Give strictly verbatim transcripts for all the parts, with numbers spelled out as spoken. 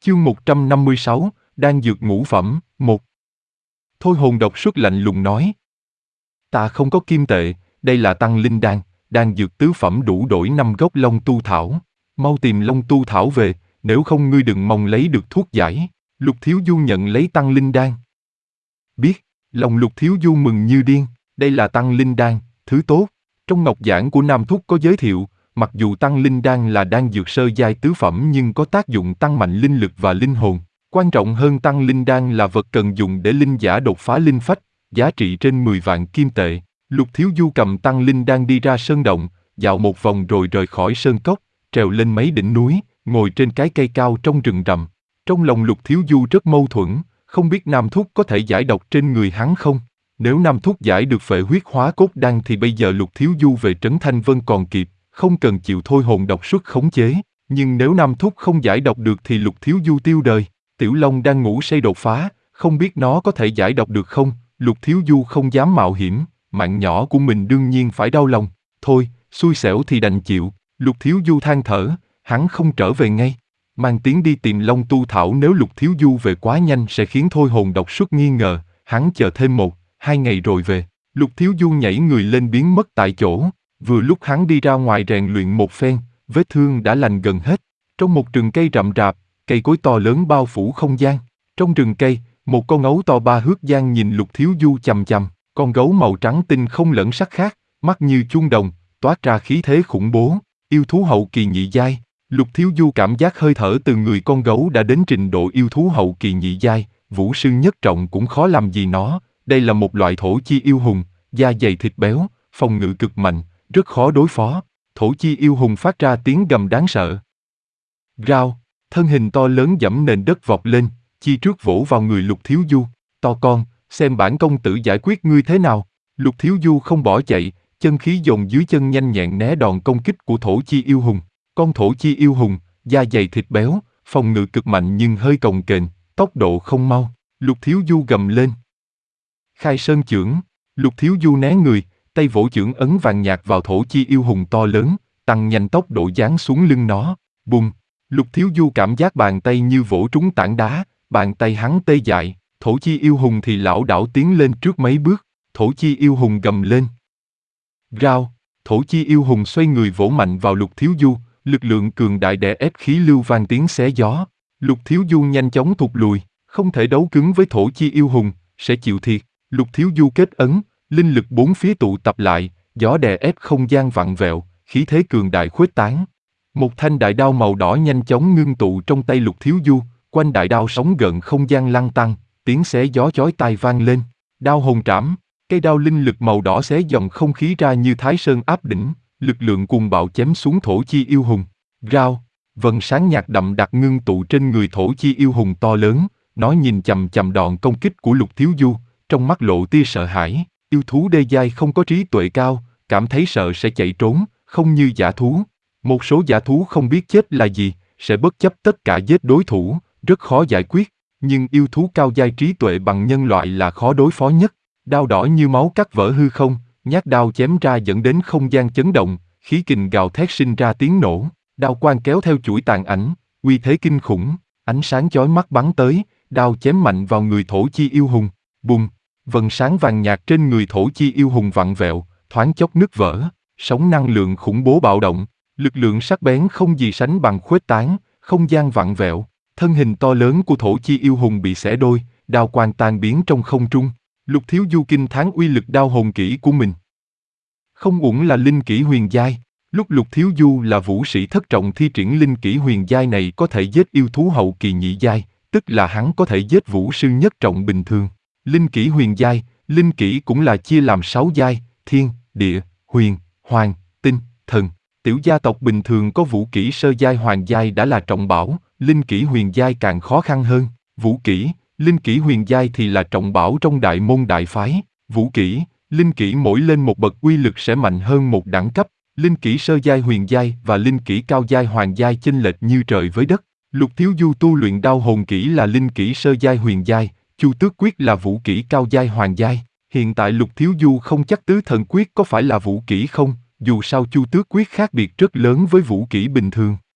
Chương một trăm năm mươi sáu, Đan dược ngũ phẩm, một. Thôi Hồn độc xuất lạnh lùng nói. Ta không có kim tệ, đây là tăng linh đan, đan dược tứ phẩm đủ đổi năm gốc long tu thảo. Mau tìm long tu thảo về, nếu không ngươi đừng mong lấy được thuốc giải. Lục Thiếu Du nhận lấy tăng linh đan. Biết, lòng Lục Thiếu Du mừng như điên, đây là tăng linh đan, thứ tốt. Trong ngọc giảng của Nam Thúc có giới thiệu, mặc dù tăng linh đan là đan dược sơ giai tứ phẩm nhưng có tác dụng tăng mạnh linh lực và linh hồn. Quan trọng hơn tăng linh đan là vật cần dùng để linh giả đột phá linh phách, giá trị trên mười vạn kim tệ. Lục Thiếu Du cầm tăng linh đan đi ra sơn động, dạo một vòng rồi rời khỏi sơn cốc, trèo lên mấy đỉnh núi, ngồi trên cái cây cao trong rừng rậm. Trong lòng Lục Thiếu Du rất mâu thuẫn, không biết Nam Thúc có thể giải độc trên người hắn không? Nếu Nam Thúc giải được phệ huyết hóa cốt đan thì bây giờ Lục Thiếu Du về trấn Thanh Vân còn kịp, không cần chịu thôi hồn độc xuất khống chế. Nhưng nếu Nam Thúc không giải độc được thì Lục Thiếu Du tiêu đời. Tiểu Long đang ngủ say đột phá, không biết nó có thể giải độc được không? Lục Thiếu Du không dám mạo hiểm, mạng nhỏ của mình đương nhiên phải đau lòng. Thôi, xui xẻo thì đành chịu. Lục Thiếu Du than thở, hắn không trở về ngay. Mang tiếng đi tìm Long tu thảo, nếu Lục Thiếu Du về quá nhanh sẽ khiến thôi hồn độc xuất nghi ngờ. Hắn chờ thêm một, hai ngày rồi về. Lục Thiếu Du nhảy người lên biến mất tại chỗ. Vừa lúc hắn đi ra ngoài rèn luyện một phen, vết thương đã lành gần hết. Trong một rừng cây rậm rạp, cây cối to lớn bao phủ không gian. Trong rừng cây, một con gấu to ba thước gian nhìn Lục Thiếu Du chằm chằm. Con gấu màu trắng tinh không lẫn sắc khác, mắt như chuông đồng, toát ra khí thế khủng bố. Yêu thú hậu kỳ nhị giai. Lục Thiếu Du cảm giác hơi thở từ người con gấu đã đến trình độ yêu thú hậu kỳ nhị giai, vũ sư nhất trọng cũng khó làm gì nó. Đây là một loại thổ chi yêu hùng, da dày thịt béo, phòng ngự cực mạnh, rất khó đối phó. Thổ chi yêu hùng phát ra tiếng gầm đáng sợ. Rao, thân hình to lớn giẫm nền đất vọt lên, chi trước vỗ vào người Lục Thiếu Du. To con, xem bản công tử giải quyết ngươi thế nào. Lục Thiếu Du không bỏ chạy, chân khí dồn dưới chân nhanh nhẹn né đòn công kích của thổ chi yêu hùng. Con thổ chi yêu hùng, da dày thịt béo, phòng ngự cực mạnh nhưng hơi cồng kềnh, tốc độ không mau. Lục Thiếu Du gầm lên. Khai sơn chưởng. Lục Thiếu Du né người, tay vỗ chưởng ấn vàng nhạt vào thổ chi yêu hùng to lớn, tăng nhanh tốc độ giáng xuống lưng nó. Bùng! Lục Thiếu Du cảm giác bàn tay như vỗ trúng tảng đá, bàn tay hắn tê dại. Thổ chi yêu hùng thì lảo đảo tiến lên trước mấy bước. Thổ chi yêu hùng gầm lên. Rao! Thổ chi yêu hùng xoay người vỗ mạnh vào Lục Thiếu Du, lực lượng cường đại đè ép khí lưu vang tiếng xé gió. Lục Thiếu Du nhanh chóng thụt lùi, không thể đấu cứng với thổ chi yêu hùng, sẽ chịu thiệt. Lục Thiếu Du kết ấn, linh lực bốn phía tụ tập lại, gió đè ép không gian vặn vẹo, khí thế cường đại khuếch tán. Một thanh đại đao màu đỏ nhanh chóng ngưng tụ trong tay Lục Thiếu Du, quanh đại đao sóng gợn không gian lăn tăn, tiếng xé gió chói tai vang lên. Đao hồn trảm, cây đao linh lực màu đỏ xé dòng không khí ra như Thái Sơn áp đỉnh, lực lượng cuồng bạo chém xuống thổ chi yêu hùng. Rao, vầng sáng nhạt đậm đặc ngưng tụ trên người thổ chi yêu hùng to lớn, nó nhìn chằm chằm đòn công kích của Lục Thiếu Du, trong mắt lộ tia sợ hãi. Yêu thú đê giai không có trí tuệ cao, cảm thấy sợ sẽ chạy trốn, không như dã thú. Một số dã thú không biết chết là gì, sẽ bất chấp tất cả giết đối thủ, rất khó giải quyết. Nhưng yêu thú cao giai trí tuệ bằng nhân loại là khó đối phó nhất. Đao đỏ như máu cắt vỡ hư không, nhát đao chém ra dẫn đến không gian chấn động, khí kình gào thét sinh ra tiếng nổ. Đao quang kéo theo chuỗi tàn ảnh, uy thế kinh khủng, ánh sáng chói mắt bắn tới, đao chém mạnh vào người thổ chi yêu hùng. Bùng! Vầng sáng vàng nhạt trên người thổ chi yêu hùng vặn vẹo, thoáng chốc nứt vỡ, sóng năng lượng khủng bố bạo động, lực lượng sắc bén không gì sánh bằng khuếch tán, không gian vặn vẹo, thân hình to lớn của thổ chi yêu hùng bị xẻ đôi, đao quang tan biến trong không trung. Lục Thiếu Du kinh thán uy lực đao hồn kỹ của mình. Không uổng là linh kỹ huyền giai. Lúc Lục Thiếu Du là vũ sĩ thất trọng thi triển linh kỹ huyền giai này có thể giết yêu thú hậu kỳ nhị giai, tức là hắn có thể giết vũ sư nhất trọng bình thường. Linh kỹ huyền giai, linh kỹ cũng là chia làm sáu giai, thiên, địa, huyền, hoàng, tinh, thần. Tiểu gia tộc bình thường có vũ kỹ sơ giai hoàng giai đã là trọng bảo, linh kỹ huyền giai càng khó khăn hơn. Vũ kỹ, linh kỹ huyền giai thì là trọng bảo trong đại môn đại phái. Vũ kỹ, linh kỹ mỗi lên một bậc uy lực sẽ mạnh hơn một đẳng cấp. Linh kỹ sơ giai huyền giai và linh kỹ cao giai hoàng giai chênh lệch như trời với đất. Lục Thiếu Du tu luyện đao hồn kỹ là linh kỹ sơ giai huyền giai, Chu Tước Quyết là vũ kỹ cao giai hoàng giai. Hiện tại Lục Thiếu Du không chắc Tứ Thần Quyết có phải là vũ kỹ không, dù sao Chu Tước Quyết khác biệt rất lớn với vũ kỹ bình thường.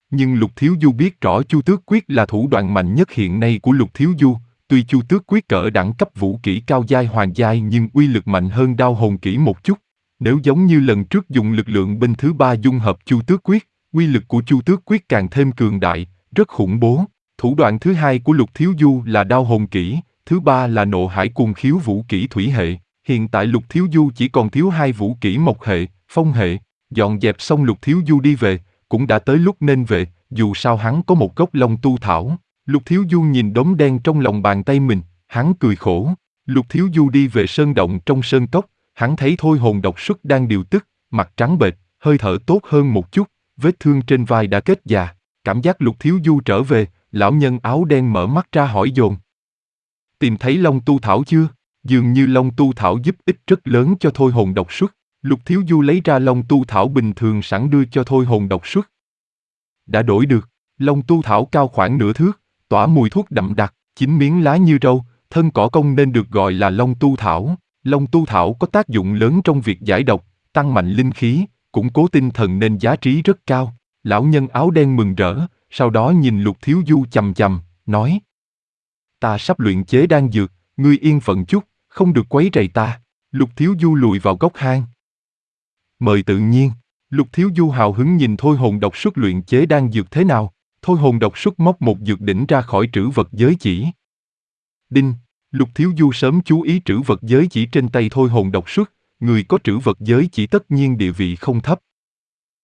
Nhưng Lục Thiếu Du biết rõ Chu Tước Quyết là thủ đoạn mạnh nhất hiện nay của Lục Thiếu Du. Tuy Chu Tước Quyết cỡ đẳng cấp vũ kỹ cao giai hoàng giai nhưng uy lực mạnh hơn đao hồn kỹ một chút. Nếu giống như lần trước dùng lực lượng bên thứ ba dung hợp Chu Tước Quyết, uy lực của Chu Tước Quyết càng thêm cường đại, rất khủng bố. Thủ đoạn thứ hai của Lục Thiếu Du là đao hồn kỹ, thứ ba là nộ hải cuồng khiếu vũ kỹ thủy hệ. Hiện tại Lục Thiếu Du chỉ còn thiếu hai vũ kỹ mộc hệ, phong hệ. Dọn dẹp xong Lục Thiếu Du đi về, cũng đã tới lúc nên về, dù sao hắn có một gốc long tu thảo. Lục Thiếu Du nhìn đống đen trong lòng bàn tay mình, hắn cười khổ. Lục Thiếu Du đi về sơn động trong sơn cốc, hắn thấy thôi hồn độc xuất đang điều tức, mặt trắng bệch, hơi thở tốt hơn một chút, vết thương trên vai đã kết già. Cảm giác Lục Thiếu Du trở về, lão nhân áo đen mở mắt ra hỏi dồn. Tìm thấy long tu thảo chưa? Dường như long tu thảo giúp ích rất lớn cho thôi hồn độc xuất. Lục Thiếu Du lấy ra long tu thảo bình thường sẵn đưa cho thôi hồn độc xuất. Đã đổi được, long tu thảo cao khoảng nửa thước, tỏa mùi thuốc đậm đặc, chín miếng lá như râu, thân cỏ công nên được gọi là long tu thảo. Long tu thảo có tác dụng lớn trong việc giải độc, tăng mạnh linh khí, củng cố tinh thần nên giá trị rất cao. Lão nhân áo đen mừng rỡ, sau đó nhìn Lục Thiếu Du chằm chằm, nói: Ta sắp luyện chế đan dược, ngươi yên phận chút, không được quấy rầy ta. Lục Thiếu Du lùi vào góc hang. Mời tự nhiên. Lục Thiếu Du hào hứng nhìn thôi hồn độc xuất luyện chế đan dược thế nào. Thôi hồn độc xuất móc một dược đỉnh ra khỏi trữ vật giới chỉ. Đinh. Lục Thiếu Du sớm chú ý trữ vật giới chỉ trên tay thôi hồn độc xuất. Người có trữ vật giới chỉ tất nhiên địa vị không thấp,